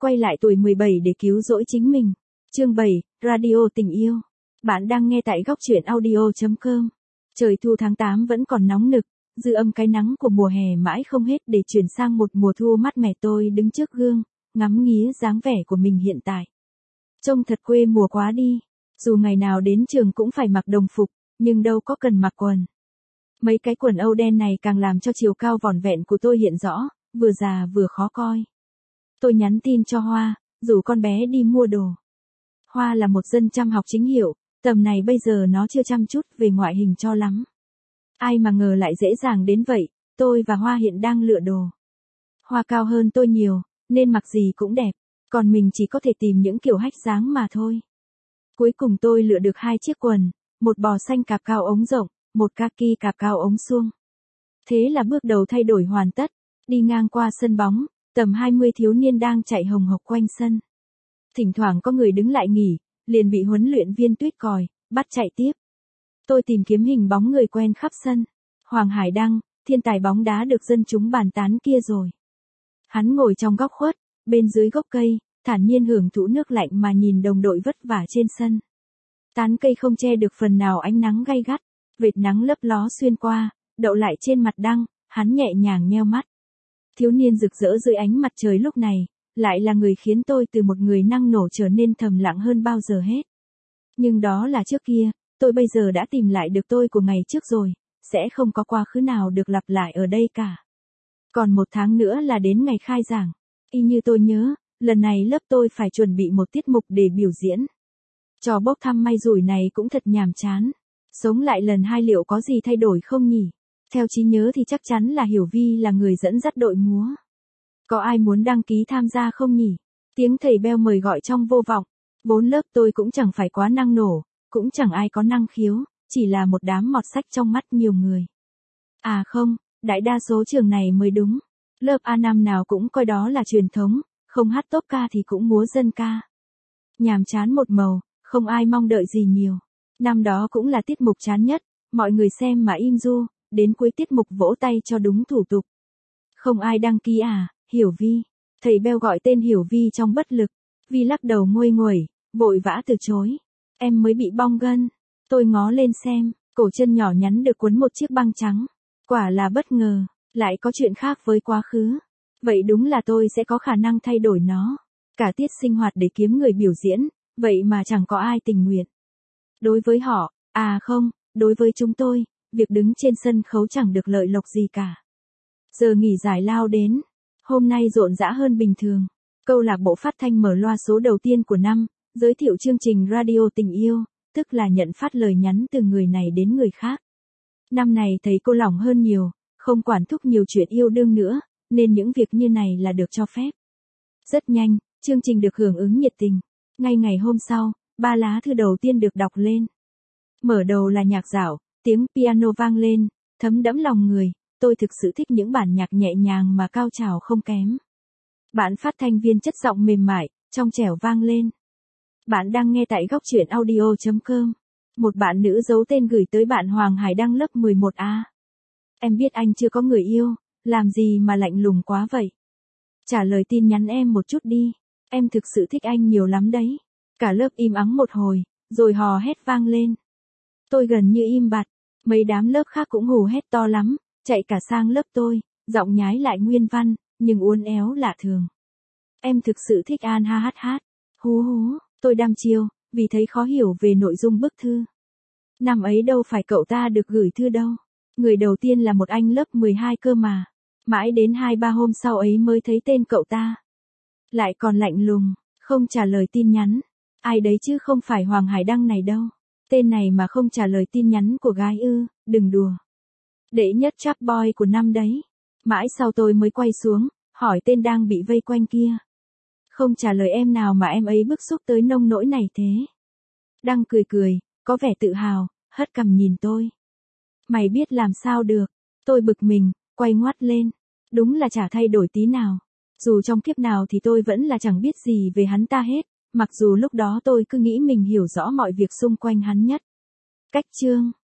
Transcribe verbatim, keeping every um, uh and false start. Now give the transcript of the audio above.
quay lại tuổi mười bảy để cứu rỗi chính mình. Chương bảy, Radio Tình Yêu. Bạn đang nghe tại góc truyện audio chấm com. Trời thu tháng tám vẫn còn nóng nực, dư âm cái nắng của mùa hè mãi không hết để chuyển sang một mùa thu mát mẻ. Tôi đứng trước gương, ngắm nghía dáng vẻ của mình hiện tại. Trông thật quê mùa quá đi, dù ngày nào đến trường cũng phải mặc đồng phục, nhưng đâu có cần mặc quần. Mấy cái quần âu đen này càng làm cho chiều cao vỏn vẹn của tôi hiện rõ, vừa già vừa khó coi. Tôi nhắn tin cho Hoa, rủ con bé đi mua đồ. Hoa là một dân chăm học chính hiệu, tầm này bây giờ nó chưa chăm chút về ngoại hình cho lắm. Ai mà ngờ lại dễ dàng đến vậy, tôi và Hoa hiện đang lựa đồ. Hoa cao hơn tôi nhiều, nên mặc gì cũng đẹp, còn mình chỉ có thể tìm những kiểu hách dáng mà thôi. Cuối cùng tôi lựa được hai chiếc quần, một bò xanh cạp cao ống rộng, một kaki cạp cao ống suông. Thế là bước đầu thay đổi hoàn tất, đi ngang qua sân bóng, tầm hai mươi thiếu niên đang chạy hồng hộc quanh sân. Thỉnh thoảng có người đứng lại nghỉ, liền bị huấn luyện viên tuýt còi, bắt chạy tiếp. Tôi tìm kiếm hình bóng người quen khắp sân. Hoàng Hải Đăng, thiên tài bóng đá được dân chúng bàn tán kia rồi. Hắn ngồi trong góc khuất, bên dưới gốc cây, thản nhiên hưởng thụ nước lạnh mà nhìn đồng đội vất vả trên sân. Tán cây không che được phần nào ánh nắng gay gắt, vệt nắng lấp ló xuyên qua, đậu lại trên mặt Đăng, hắn nhẹ nhàng nheo mắt. Thiếu niên rực rỡ dưới ánh mặt trời lúc này, lại là người khiến tôi từ một người năng nổ trở nên thầm lặng hơn bao giờ hết. Nhưng đó là trước kia, tôi bây giờ đã tìm lại được tôi của ngày trước rồi, sẽ không có quá khứ nào được lặp lại ở đây cả. Còn một tháng nữa là đến ngày khai giảng. Y như tôi nhớ, lần này lớp tôi phải chuẩn bị một tiết mục để biểu diễn. Trò bốc thăm may rủi này cũng thật nhàm chán. Sống lại lần hai liệu có gì thay đổi không nhỉ? Theo trí nhớ thì chắc chắn là Hiểu Vi là người dẫn dắt đội múa. Có ai muốn đăng ký tham gia không nhỉ? Tiếng thầy beo mời gọi trong vô vọng. Bốn lớp tôi cũng chẳng phải quá năng nổ, cũng chẳng ai có năng khiếu, chỉ là một đám mọt sách trong mắt nhiều người. À không, đại đa số trường này mới đúng. Lớp A năm nào cũng coi đó là truyền thống, không hát tốp ca thì cũng múa dân ca. Nhàm chán một màu, không ai mong đợi gì nhiều. Năm đó cũng là tiết mục chán nhất, mọi người xem mà im ru, đến cuối tiết mục vỗ tay cho đúng thủ tục. Không ai đăng ký à, Hiểu Vi. Thầy beo gọi tên Hiểu Vi trong bất lực. Vi lắc đầu nguôi nguẩy, vội vã từ chối. Em mới bị bong gân. Tôi ngó lên xem, cổ chân nhỏ nhắn được quấn một chiếc băng trắng. Quả là bất ngờ, lại có chuyện khác với quá khứ. Vậy đúng là tôi sẽ có khả năng thay đổi nó. Cả tiết sinh hoạt để kiếm người biểu diễn, vậy mà chẳng có ai tình nguyện. Đối với họ, à không, đối với chúng tôi, việc đứng trên sân khấu chẳng được lợi lộc gì cả. Giờ nghỉ giải lao đến, hôm nay rộn rã hơn bình thường. Câu lạc bộ phát thanh mở loa số đầu tiên của năm, giới thiệu chương trình Radio Tình Yêu, tức là nhận phát lời nhắn từ người này đến người khác. Năm này thấy cô lỏng hơn nhiều, không quản thúc nhiều chuyện yêu đương nữa, nên những việc như này là được cho phép. Rất nhanh, chương trình được hưởng ứng nhiệt tình. Ngay ngày hôm sau, ba lá thư đầu tiên được đọc lên. Mở đầu là nhạc dạo, tiếng piano vang lên, thấm đẫm lòng người. Tôi thực sự thích những bản nhạc nhẹ nhàng mà cao trào không kém. Bạn phát thanh viên chất giọng mềm mại, trong trẻo vang lên. Bạn đang nghe tại góc truyện audio chấm com. Một bạn nữ giấu tên gửi tới bạn Hoàng Hải Đăng lớp mười một A. Em biết anh chưa có người yêu, làm gì mà lạnh lùng quá vậy? Trả lời tin nhắn em một chút đi, em thực sự thích anh nhiều lắm đấy. Cả lớp im ắng một hồi, rồi hò hét vang lên. Tôi gần như im bặt, mấy đám lớp khác cũng hù hét to lắm, chạy cả sang lớp tôi, giọng nhái lại nguyên văn, nhưng uốn éo lạ thường. Em thực sự thích An ha hát hát. Hú hú, tôi đăm chiêu, vì thấy khó hiểu về nội dung bức thư. Năm ấy đâu phải cậu ta được gửi thư đâu. Người đầu tiên là một anh lớp mười hai cơ mà. Mãi đến hai ba hôm sau ấy mới thấy tên cậu ta. Lại còn lạnh lùng, không trả lời tin nhắn. Ai đấy chứ không phải Hoàng Hải Đăng này đâu. Tên này mà không trả lời tin nhắn của gái ư, đừng đùa. Đệ nhất trap boy của năm đấy. Mãi sau tôi mới quay xuống, hỏi tên đang bị vây quanh kia. Không trả lời em nào mà em ấy bức xúc tới nông nỗi này thế. Đăng cười cười, có vẻ tự hào, hất cằm nhìn tôi. Mày biết làm sao được. Tôi bực mình, quay ngoắt lên. Đúng là chả thay đổi tí nào. Dù trong kiếp nào thì tôi vẫn là chẳng biết gì về hắn ta hết. Mặc dù lúc đó tôi cứ nghĩ mình hiểu rõ mọi việc xung quanh hắn nhất. Cách chương.